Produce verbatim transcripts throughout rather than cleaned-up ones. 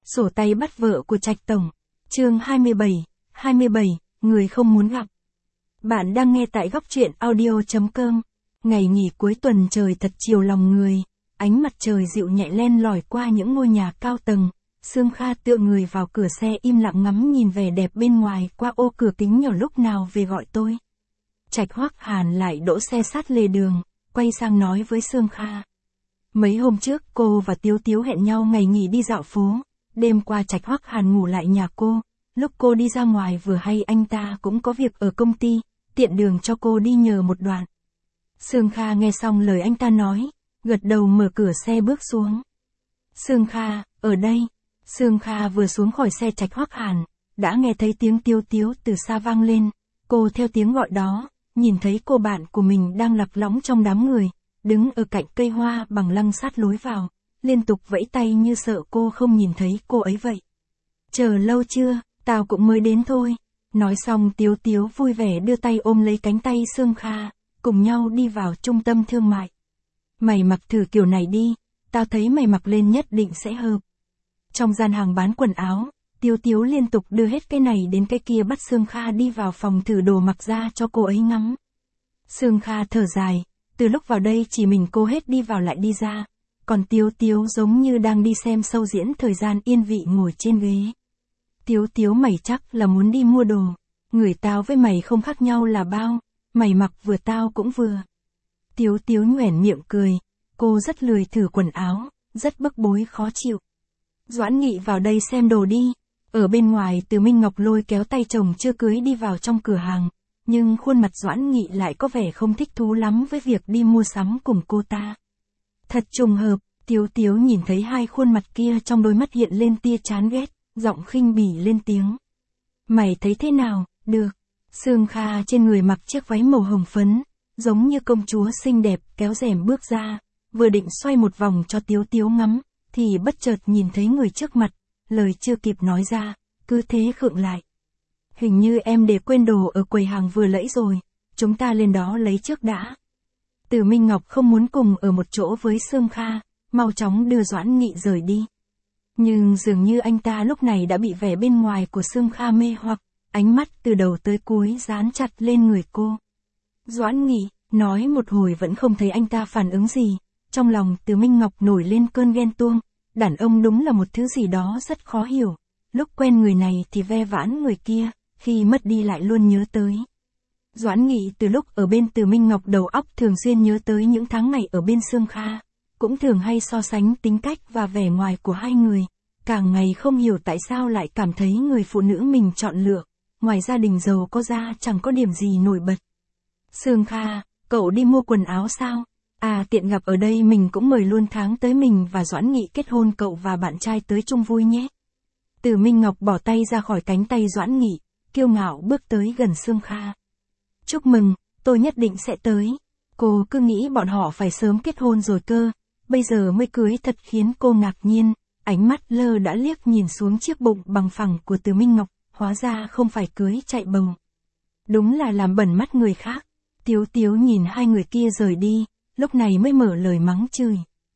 Sổ tay bắt vợ của Trạch Tổng. Chương hai mươi bảy, hai mươi bảy, người không muốn gặp. Bạn đang nghe tại góc truyện audio chấm com. Ngày nghỉ cuối tuần trời thật chiều lòng người, ánh mặt trời dịu nhẹ len lỏi qua những ngôi nhà cao tầng. Sương Kha tựa người vào cửa xe im lặng ngắm nhìn vẻ đẹp bên ngoài qua ô cửa kính nhỏ. Lúc nào về gọi tôi. Trạch Hoắc Hàn lại đỗ xe sát lề đường, quay sang nói với Sương Kha. Mấy hôm trước cô và Tiếu Tiếu hẹn nhau ngày nghỉ đi dạo phố. Đêm qua Trạch Hoắc Hàn ngủ lại nhà cô, lúc cô đi ra ngoài vừa hay anh ta cũng có việc ở công ty, tiện đường cho cô đi nhờ một đoạn. Sương Kha nghe xong lời anh ta nói, gật đầu mở cửa xe bước xuống. Sương Kha, ở đây. Sương Kha vừa xuống khỏi xe Trạch Hoắc Hàn, đã nghe thấy tiếng Tiếu Tiếu từ xa vang lên. Cô theo tiếng gọi đó, nhìn thấy cô bạn của mình đang lạc lõng trong đám người, đứng ở cạnh cây hoa bằng lăng sát lối vào, liên tục vẫy tay như sợ cô không nhìn thấy cô ấy vậy. Chờ lâu chưa, tao cũng mới đến thôi. Nói xong Tiếu Tiếu vui vẻ đưa tay ôm lấy cánh tay Sương Kha, cùng nhau đi vào trung tâm thương mại. Mày mặc thử kiểu này đi, tao thấy mày mặc lên nhất định sẽ hợp. Trong gian hàng bán quần áo, Tiếu Tiếu liên tục đưa hết cái này đến cái kia bắt Sương Kha đi vào phòng thử đồ mặc ra cho cô ấy ngắm. Sương Kha thở dài, từ lúc vào đây chỉ mình cô hết đi vào lại đi ra, còn Tiếu Tiếu giống như đang đi xem show diễn thời gian yên vị ngồi trên ghế. Tiếu Tiếu mày chắc là muốn đi mua đồ, người tao với mày không khác nhau là bao, mày mặc vừa tao cũng vừa. Tiếu Tiếu nhoẻn miệng cười, cô rất lười thử quần áo, rất bức bối khó chịu. Doãn Nghị vào đây xem đồ đi. Ở bên ngoài Từ Minh Ngọc lôi kéo tay chồng chưa cưới đi vào trong cửa hàng, nhưng khuôn mặt Doãn Nghị lại có vẻ không thích thú lắm với việc đi mua sắm cùng cô ta. Thật trùng hợp, Tiếu Tiếu nhìn thấy hai khuôn mặt kia trong đôi mắt hiện lên tia chán ghét, giọng khinh bỉ lên tiếng. Mày thấy thế nào, được. Sương Kha trên người mặc chiếc váy màu hồng phấn, giống như công chúa xinh đẹp kéo rèm bước ra, vừa định xoay một vòng cho Tiếu Tiếu ngắm, thì bất chợt nhìn thấy người trước mặt, lời chưa kịp nói ra, cứ thế khựng lại. Hình như em để quên đồ ở quầy hàng vừa nãy rồi, chúng ta lên đó lấy trước đã. Từ Minh Ngọc không muốn cùng ở một chỗ với Sương Kha, mau chóng đưa Doãn Nghị rời đi. Nhưng dường như anh ta lúc này đã bị vẻ bên ngoài của Sương Kha mê hoặc, ánh mắt từ đầu tới cuối dán chặt lên người cô. Doãn Nghị, nói một hồi vẫn không thấy anh ta phản ứng gì, trong lòng Từ Minh Ngọc nổi lên cơn ghen tuông, đàn ông đúng là một thứ gì đó rất khó hiểu, lúc quen người này thì ve vãn người kia, khi mất đi lại luôn nhớ tới. Doãn Nghị từ lúc ở bên Từ Minh Ngọc đầu óc thường xuyên nhớ tới những tháng ngày ở bên Sương Kha, cũng thường hay so sánh tính cách và vẻ ngoài của hai người, càng ngày không hiểu tại sao lại cảm thấy người phụ nữ mình chọn lựa, ngoài gia đình giàu có ra chẳng có điểm gì nổi bật. Sương Kha, cậu đi mua quần áo sao? À tiện gặp ở đây mình cũng mời luôn tháng tới mình và Doãn Nghị kết hôn cậu và bạn trai tới chung vui nhé. Từ Minh Ngọc bỏ tay ra khỏi cánh tay Doãn Nghị, kiêu ngạo bước tới gần Sương Kha. Chúc mừng, tôi nhất định sẽ tới. Cô cứ nghĩ bọn họ phải sớm kết hôn rồi cơ, bây giờ mới cưới thật khiến cô ngạc nhiên, ánh mắt lơ đã liếc nhìn xuống chiếc bụng bằng phẳng của Từ Minh Ngọc, hóa ra không phải cưới chạy bồng. Đúng là làm bẩn mắt người khác. Tiếu Tiếu nhìn hai người kia rời đi, lúc này mới mở lời mắng chửi.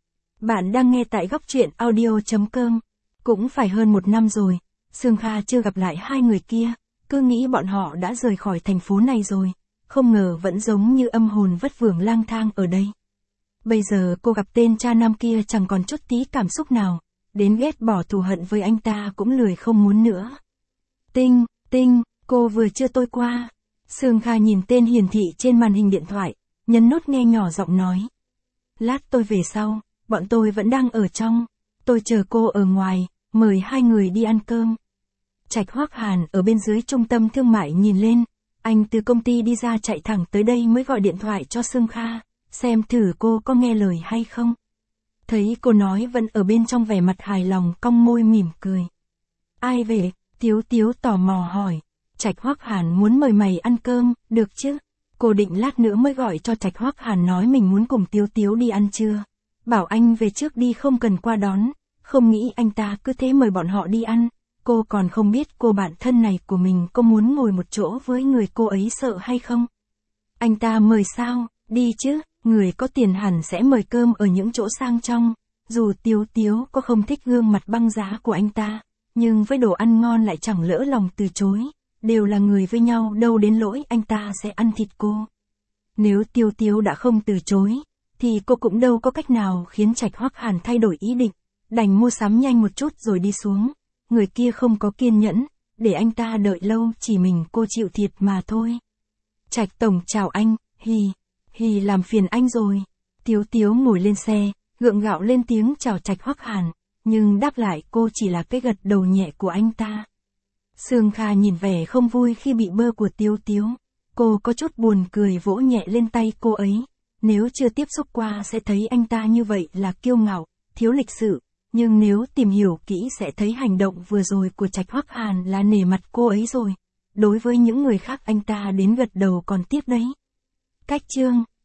Bạn đang nghe tại góc truyện audio chấm com. Cũng phải hơn một năm rồi, Sương Kha chưa gặp lại hai người kia, cứ nghĩ bọn họ đã rời khỏi thành phố này rồi, không ngờ vẫn giống như âm hồn vất vưởng lang thang ở đây. Bây giờ cô gặp tên cha nam kia chẳng còn chút tí cảm xúc nào, đến ghét bỏ thù hận với anh ta cũng lười không muốn nữa. Tinh, Tinh, cô vừa chưa tôi qua. Sương Kha nhìn tên hiển thị trên màn hình điện thoại, nhấn nút nghe nhỏ giọng nói. Lát tôi về sau, bọn tôi vẫn đang ở trong, tôi chờ cô ở ngoài, mời hai người đi ăn cơm. Trạch Hoắc Hàn ở bên dưới trung tâm thương mại nhìn lên, anh từ công ty đi ra chạy thẳng tới đây mới gọi điện thoại cho Sương Kha, xem thử cô có nghe lời hay không. Thấy cô nói vẫn ở bên trong vẻ mặt hài lòng cong môi mỉm cười. Ai về? Tiếu Tiếu tò mò hỏi. Trạch Hoắc Hàn muốn mời mày ăn cơm, được chứ? Cô định lát nữa mới gọi cho Trạch Hoắc Hàn nói mình muốn cùng Tiếu Tiếu đi ăn trưa. Bảo anh về trước đi không cần qua đón, không nghĩ anh ta cứ thế mời bọn họ đi ăn. Cô còn không biết cô bạn thân này của mình có muốn ngồi một chỗ với người cô ấy sợ hay không. Anh ta mời sao, đi chứ, người có tiền hẳn sẽ mời cơm ở những chỗ sang trong. Dù Tiếu Tiếu có không thích gương mặt băng giá của anh ta, nhưng với đồ ăn ngon lại chẳng lỡ lòng từ chối, đều là người với nhau đâu đến lỗi anh ta sẽ ăn thịt cô. Nếu Tiếu Tiếu đã không từ chối, thì cô cũng đâu có cách nào khiến Trạch Hoắc Hàn thay đổi ý định, đành mua sắm nhanh một chút rồi đi xuống. Người kia không có kiên nhẫn, để anh ta đợi lâu, chỉ mình cô chịu thiệt mà thôi. Trạch tổng chào anh, hì, hì làm phiền anh rồi. Tiếu Tiếu ngồi lên xe, gượng gạo lên tiếng chào Trạch Hoắc Hàn, nhưng đáp lại cô chỉ là cái gật đầu nhẹ của anh ta. Sương Kha nhìn vẻ không vui khi bị bơ của Tiếu Tiếu. Cô có chút buồn cười vỗ nhẹ lên tay cô ấy. Nếu chưa tiếp xúc qua sẽ thấy anh ta như vậy là kiêu ngạo, thiếu lịch sự. Nhưng nếu tìm hiểu kỹ sẽ thấy hành động vừa rồi của Trạch Hoắc Hàn là nể mặt cô ấy rồi. Đối với những người khác anh ta đến gật đầu còn tiếc đấy. Cách chương